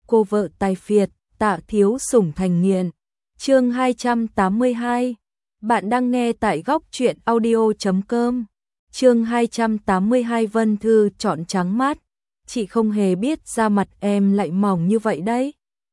cô vợ tài phiệt, Tạ thiếu sủng thành nghiện. Chương 282. Bạn đang nghe tại góc truyện audio.com. Chương 282. Vân Thư trọn trắng mắt. Chị không hề biết da mặt em lại mỏng như vậy đấy.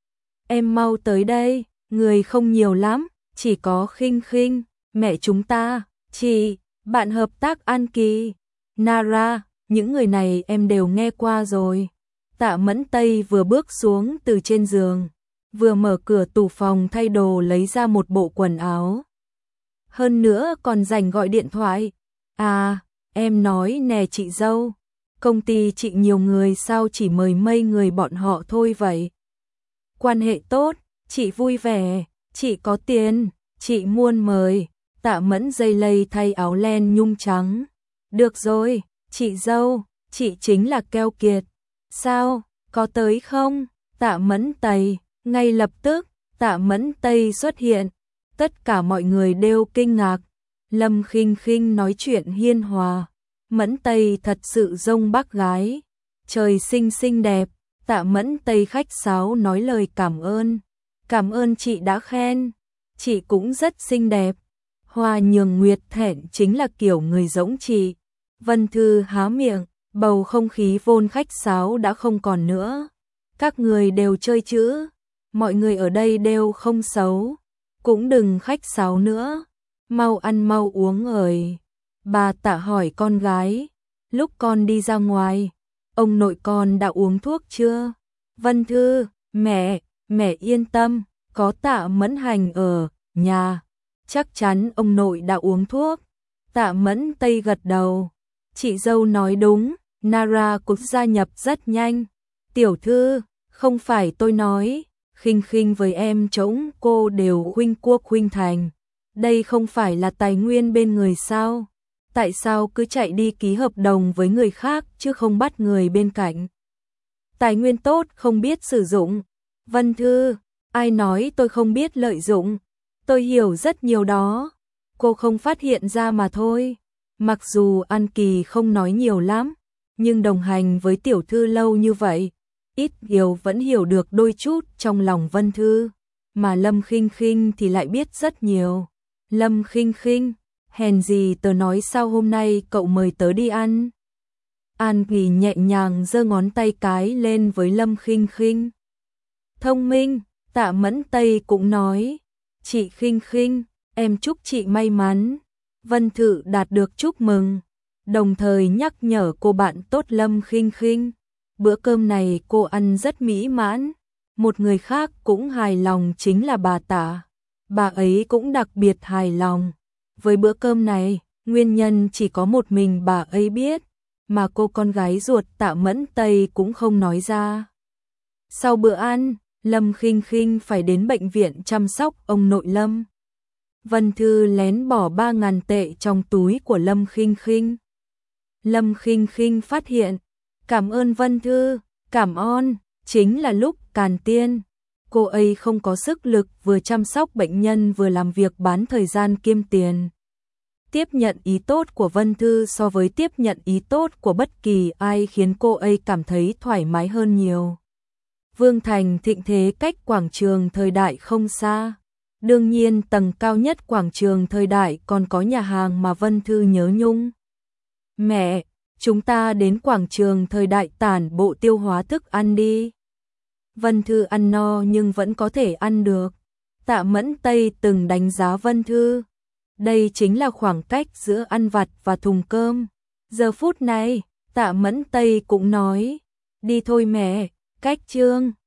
Em mau tới đây, người không nhiều lắm, chỉ có Khinh Khinh, mẹ chúng ta, chị, bạn hợp tác An Kỳ, Nara, những người này em đều nghe qua rồi. Tạ Mẫn Tây vừa bước xuống từ trên giường, vừa mở cửa tủ phòng thay đồ lấy ra một bộ quần áo. Hơn nữa còn rảnh gọi điện thoại. À, em nói nè chị dâu, công ty chị nhiều người sao chỉ mời mấy người bọn họ thôi vậy? Quan hệ tốt, chị vui vẻ, chị có tiền, chị muốn mời. Tạ Mẫn dây lây thay áo len nhung trắng. Được rồi, chị dâu, chị chính là keo kiệt. Sao, có tới không? Tạ Mẫn Tây, ngay lập tức, Tạ Mẫn Tây xuất hiện. Tất cả mọi người đều kinh ngạc. Lâm Khinh Khinh nói chuyện hiên hòa. Mẫn Tây thật sự dông bác gái. Trời xinh xinh đẹp. Tạ Mẫn Tây khách sáo nói lời cảm ơn. Cảm ơn chị đã khen. Chị cũng rất xinh đẹp. Hoa Nhường Nguyệt thẹn chính là kiểu người giống chị. Vân Thư há miệng, bầu không khí vốn khách sáo đã không còn nữa. Các người đều chơi chữ. Mọi người ở đây đều không xấu. Cũng đừng khách sáo nữa. Mau ăn mau uống ơi. Bà Tạ hỏi con gái. Lúc con đi ra ngoài, ông nội con đã uống thuốc chưa? Vân Thư, mẹ yên tâm, có Tạ Mẫn Hành ở nhà. Chắc chắn ông nội đã uống thuốc. Tạ Mẫn Tây gật đầu. Chị dâu nói đúng, Nara cũng gia nhập rất nhanh. Tiểu thư, không phải tôi nói, Khinh Khinh với em trống cô đều huynh quốc huynh thành. Đây không phải là tài nguyên bên người sao? Tại sao cứ chạy đi ký hợp đồng với người khác chứ không bắt người bên cạnh? Tài nguyên tốt không biết sử dụng. Vân Thư, ai nói tôi không biết lợi dụng? Tôi hiểu rất nhiều đó. Cô không phát hiện ra mà thôi. Mặc dù An Kỳ không nói nhiều lắm, nhưng đồng hành với tiểu thư lâu như vậy, ít nhiều vẫn hiểu được đôi chút trong lòng Vân Thư. Mà Lâm Khinh Khinh thì lại biết rất nhiều. Lâm Khinh Khinh, hèn gì tớ nói sao hôm nay cậu mời tớ đi ăn? An Kỳ nhẹ nhàng giơ ngón tay cái lên với Lâm Khinh Khinh. Thông minh, Tạ Mẫn Tây cũng nói. Chị Khinh Khinh, em chúc chị may mắn. Vân Thư đạt được chúc mừng, đồng thời nhắc nhở cô bạn tốt Lâm Khinh Khinh. Bữa cơm này cô ăn rất mỹ mãn. Một người khác cũng hài lòng chính là bà Tạ. Bà ấy cũng đặc biệt hài lòng. Với bữa cơm này, nguyên nhân chỉ có một mình bà ấy biết, mà cô con gái ruột Tạ Mẫn Tây cũng không nói ra. Sau bữa ăn, Lâm Khinh Khinh phải đến bệnh viện chăm sóc ông nội Lâm. Vân Thư lén bỏ 3.000 tệ trong túi của Lâm Khinh Khinh. Lâm Khinh Khinh phát hiện, cảm ơn Vân Thư, cảm ơn, chính là lúc càn tiên. Cô ấy không có sức lực vừa chăm sóc bệnh nhân vừa làm việc bán thời gian kiêm tiền. Tiếp nhận ý tốt của Vân Thư so với tiếp nhận ý tốt của bất kỳ ai khiến cô ấy cảm thấy thoải mái hơn nhiều. Vương Thành thịnh thế cách quảng trường Thời Đại không xa. Đương nhiên tầng cao nhất quảng trường Thời Đại còn có nhà hàng mà Vân Thư nhớ nhung. Mẹ, chúng ta đến quảng trường Thời Đại tản bộ tiêu hóa thức ăn đi. Vân Thư ăn no nhưng vẫn có thể ăn được. Tạ Mẫn Tây từng đánh giá Vân Thư. Đây chính là khoảng cách giữa ăn vặt và thùng cơm. Giờ phút này, Tạ Mẫn Tây cũng nói, đi thôi mẹ, cách trương.